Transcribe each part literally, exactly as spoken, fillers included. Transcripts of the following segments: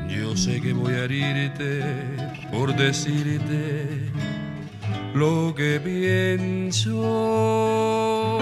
Yo sé que voy a herirte por decirte lo que pienso.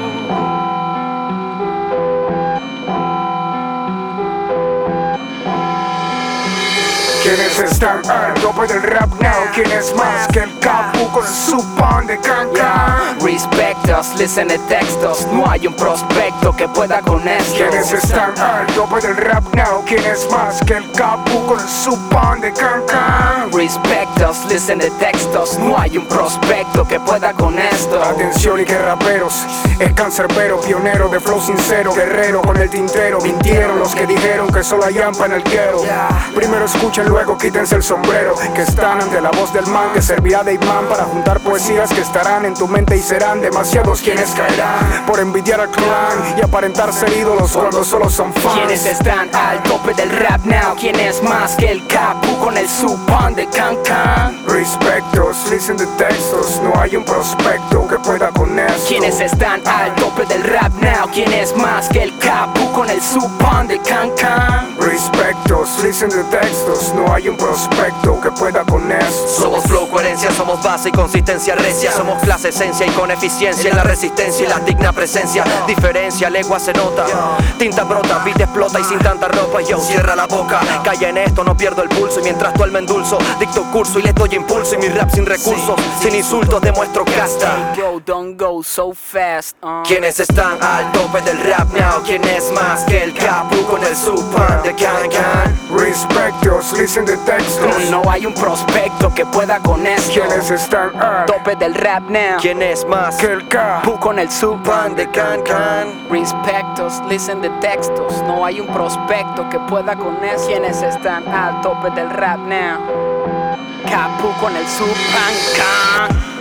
¿Quiénes están al tope del rap now? ¿Quién es más que el Capu con su pan de canca? Respectos, listen de textos, no hay un prospecto que pueda con esto. ¿Quiénes están al tope del rap now? ¿Quién es más que el Capu con su pan de canca? Respectos, listen de textos, no hay un prospecto que pueda con esto. Atención y que raperos, es cancerbero, pionero de flow sincero, guerrero con el tintero. Mintieron los que dijeron que solo hay yampa en el quiero. Primero escuchen, luego quítense el sombrero, que están ante la voz del man que servirá de imán para juntar poesías que estarán en tu mente y serán demasiados quienes caerán por envidiar al clan y aparentar ser ídolos cuando solo son fans. ¿Quiénes están al tope del rap now? ¿Quién es más que el Capu con el su pan de cancan? Respectos, listen de textos, no hay un prospecto que pueda con esto. ¿Quiénes están al tope del rap now? ¿Quién es más que el Capu con el su pan de cancan? Respectos, listen de textos, no hay un prospecto que pueda con esto. Somos flow, coherencia, somos base y consistencia recia. Somos clase, esencia y con eficiencia en la resistencia y la digna presencia. Diferencia, legua se nota, tinta brota, beat explota y sin tanta ropa. Yo, cierra la boca, calla en esto, no pierdo el pulso. Y mientras tú me endulzo, dicto curso y les doy impulso. Y mi rap sin recursos, sin insultos demuestro casta. Bro, don't go so fast. uh. ¿Quiénes están al tope del rap now? ¿Quién es más que el Capu con el super de can can? Respectos, listen de textos, No hay un prospecto que pueda con esto. ¿quiénes están al Tope del rap now. ¿Quién es más que el Capu Pu con el su pan de can can? Respectos, listen de textos, no hay un prospecto que pueda con eso. ¿Quiénes están al tope del rap now? Capu con el su pan can.